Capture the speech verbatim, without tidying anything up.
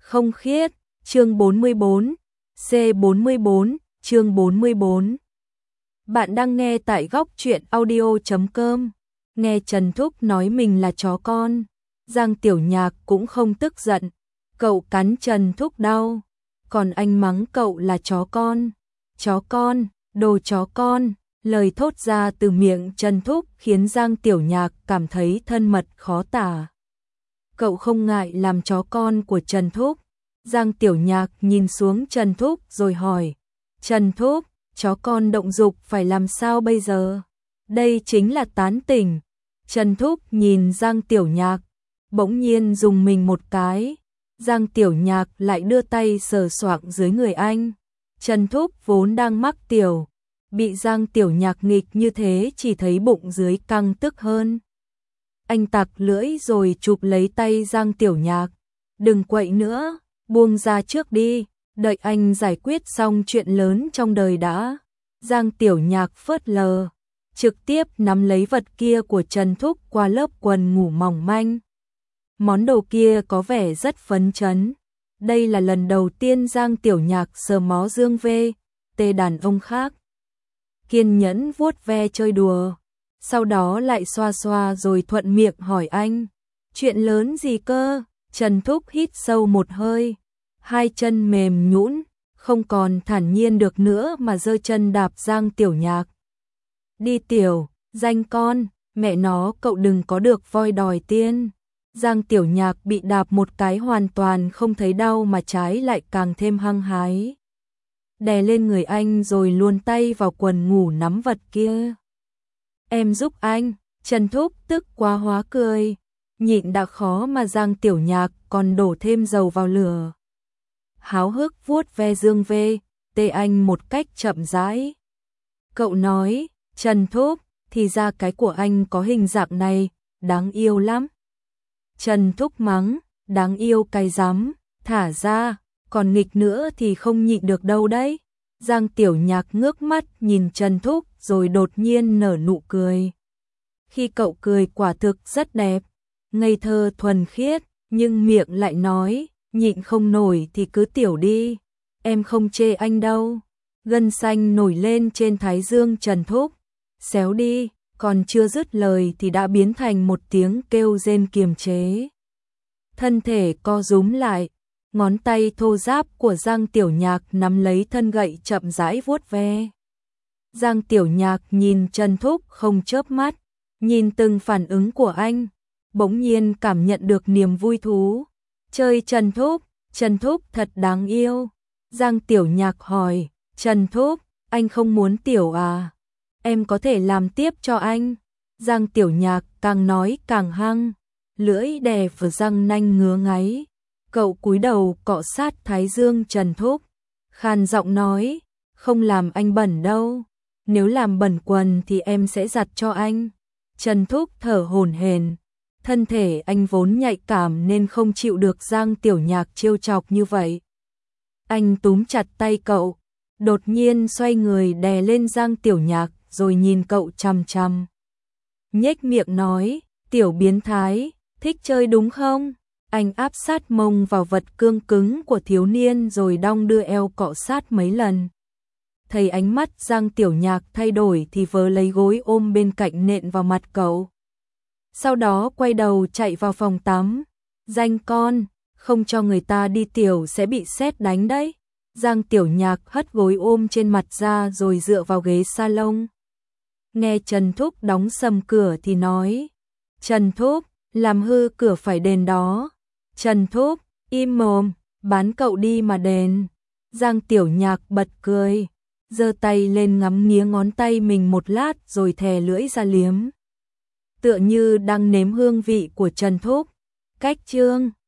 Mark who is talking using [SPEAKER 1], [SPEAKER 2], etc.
[SPEAKER 1] Không khiết, chương bốn mươi bốn, C bốn mươi bốn, chương bốn mươi bốn. Bạn đang nghe tại góc truyện audio chấm com. Nghe Trần Thúc nói mình là chó con, Giang Tiểu Nhạc cũng không tức giận. Cậu cắn Trần Thúc đau, còn anh mắng cậu là chó con. Chó con, đồ chó con. Lời thốt ra từ miệng Trần Thúc khiến Giang Tiểu Nhạc cảm thấy thân mật khó tả. Cậu không ngại làm chó con của Trần Thúc. Giang Tiểu Nhạc nhìn xuống Trần Thúc rồi hỏi, Trần Thúc, chó con động dục phải làm sao bây giờ? Đây chính là tán tỉnh. Trần Thúc nhìn Giang Tiểu Nhạc, bỗng nhiên dùng mình một cái. Giang Tiểu Nhạc lại đưa tay sờ soạng dưới người anh. Trần Thúc vốn đang mắc tiểu, bị Giang Tiểu Nhạc nghịch như thế chỉ thấy bụng dưới căng tức hơn. Anh tặc lưỡi rồi chụp lấy tay Giang Tiểu Nhạc. Đừng quậy nữa, buông ra trước đi, đợi anh giải quyết xong chuyện lớn trong đời đã. Giang Tiểu Nhạc phớt lờ, trực tiếp nắm lấy vật kia của Trần Thúc qua lớp quần ngủ mỏng manh. Món đồ kia có vẻ rất phấn chấn. Đây là lần đầu tiên Giang Tiểu Nhạc sờ mó dương vê, tê đàn ông khác. Kiên nhẫn vuốt ve chơi đùa, sau đó lại xoa xoa rồi thuận miệng hỏi anh, chuyện lớn gì cơ? Trần Thúc hít sâu một hơi, hai chân mềm nhũn, không còn thản nhiên được nữa mà giơ chân đạp Giang Tiểu Nhạc. Đi tiểu, danh con, mẹ nó cậu đừng có được voi đòi tiên. Giang Tiểu Nhạc bị đạp một cái hoàn toàn không thấy đau mà trái lại càng thêm hăng hái. Đè lên người anh rồi luồn tay vào quần ngủ nắm vật kia. Em giúp anh. Trần Thúc tức quá hóa cười. Nhịn đã khó mà Giang Tiểu Nhạc còn đổ thêm dầu vào lửa. Háo hức vuốt ve dương vê, tê anh một cách chậm rãi. Cậu nói, Trần Thúc, thì ra cái của anh có hình dạng này, đáng yêu lắm. Trần Thúc mắng, đáng yêu cái rắm, thả ra, còn nghịch nữa thì không nhịn được đâu đấy. Giang Tiểu Nhạc ngước mắt nhìn Trần Thúc rồi đột nhiên nở nụ cười. Khi cậu cười quả thực rất đẹp, ngây thơ thuần khiết, nhưng miệng lại nói, nhịn không nổi thì cứ tiểu đi, em không chê anh đâu. Gân xanh nổi lên trên thái dương Trần Thúc, xéo đi, còn chưa dứt lời thì đã biến thành một tiếng kêu rên kiềm chế. Thân thể co rúm lại, ngón tay thô ráp của Giang Tiểu Nhạc nắm lấy thân gậy chậm rãi vuốt ve. Giang Tiểu Nhạc nhìn Trần Thúc không chớp mắt, nhìn từng phản ứng của anh, bỗng nhiên cảm nhận được niềm vui thú. Chơi Trần Thúc, Trần Thúc thật đáng yêu. Giang Tiểu Nhạc hỏi, Trần Thúc, anh không muốn tiểu à? Em có thể làm tiếp cho anh. Giang Tiểu Nhạc càng nói càng hăng, lưỡi đè vào răng nanh ngứa ngáy. Cậu cúi đầu cọ sát thái dương Trần Thúc, khàn giọng nói, không làm anh bẩn đâu. Nếu làm bẩn quần thì em sẽ giặt cho anh. Trần Thúc thở hổn hển, thân thể anh vốn nhạy cảm nên không chịu được Giang Tiểu Nhạc trêu chọc như vậy. Anh túm chặt tay cậu, đột nhiên xoay người đè lên Giang Tiểu Nhạc rồi nhìn cậu chằm chằm. Nhếch miệng nói, tiểu biến thái, thích chơi đúng không? Anh áp sát mông vào vật cương cứng của thiếu niên rồi đong đưa eo cọ sát mấy lần. Thấy ánh mắt Giang Tiểu Nhạc thay đổi thì vớ lấy gối ôm bên cạnh nện vào mặt cậu. Sau đó quay đầu chạy vào phòng tắm. Danh con, không cho người ta đi tiểu sẽ bị sét đánh đấy. Giang Tiểu Nhạc hất gối ôm trên mặt ra rồi dựa vào ghế salon. Nghe Trần Thúc đóng sầm cửa thì nói, Trần Thúc, làm hư cửa phải đền đó. Trần Thúc, im mồm, bán cậu đi mà đền. Giang Tiểu Nhạc bật cười, giơ tay lên ngắm nghía ngón tay mình một lát rồi thè lưỡi ra liếm. Tựa như đang nếm hương vị của Trần Thúc. Cách chương